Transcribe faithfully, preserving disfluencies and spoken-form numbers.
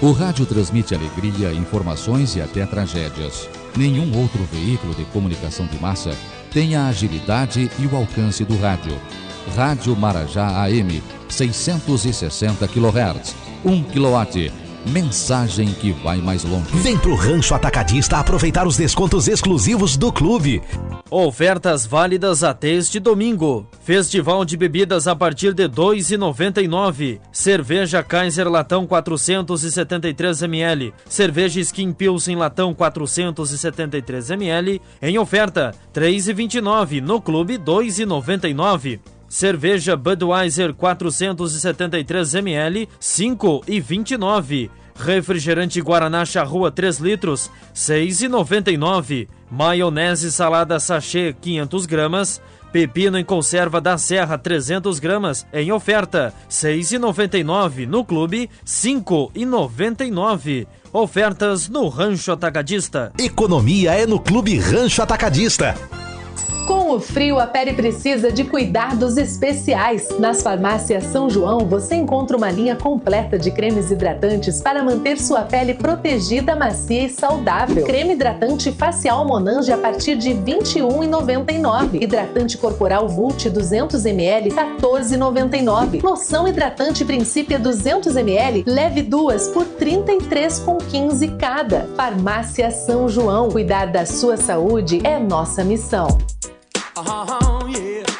O rádio transmite alegria, informações e até tragédias. Nenhum outro veículo de comunicação de massa tem a agilidade e o alcance do rádio. Rádio Marajá A M, seiscentos e sessenta quilohertz, um quilowatt. Mensagem que vai mais longe. Vem pro Rancho Atacadista aproveitar os descontos exclusivos do clube. Ofertas válidas até este domingo. Festival de bebidas a partir de dois reais e noventa e nove centavos. Cerveja Kaiser Latão quatrocentos e setenta e três mililitros. Cerveja Skin Pilsen Latão quatrocentos e setenta e três mililitros. Em oferta, três reais e vinte e nove centavos. No clube, dois reais e noventa e nove centavos. Cerveja Budweiser quatrocentos e setenta e três mililitros, cinco reais e vinte e nove centavos. Refrigerante Guaraná Charrua três litros, seis reais e noventa e nove centavos. Maionese salada sachê quinhentas gramas. Pepino em conserva da Serra trezentas gramas, em oferta, seis reais e noventa e nove centavos. No clube, cinco reais e noventa e nove centavos. Ofertas no Rancho Atacadista. Economia é no Clube Rancho Atacadista. Com o frio, a pele precisa de cuidados especiais. Nas farmácias São João, você encontra uma linha completa de cremes hidratantes para manter sua pele protegida, macia e saudável. Creme hidratante facial Monange a partir de vinte e um reais e noventa e nove centavos. Hidratante corporal Vult duzentos mililitros, quatorze reais e noventa e nove centavos. Loção hidratante Princípia duzentos mililitros, leve duas por trinta e três reais e quinze centavos cada. Farmácia São João. Cuidar da sua saúde é nossa missão. Oh, yeah.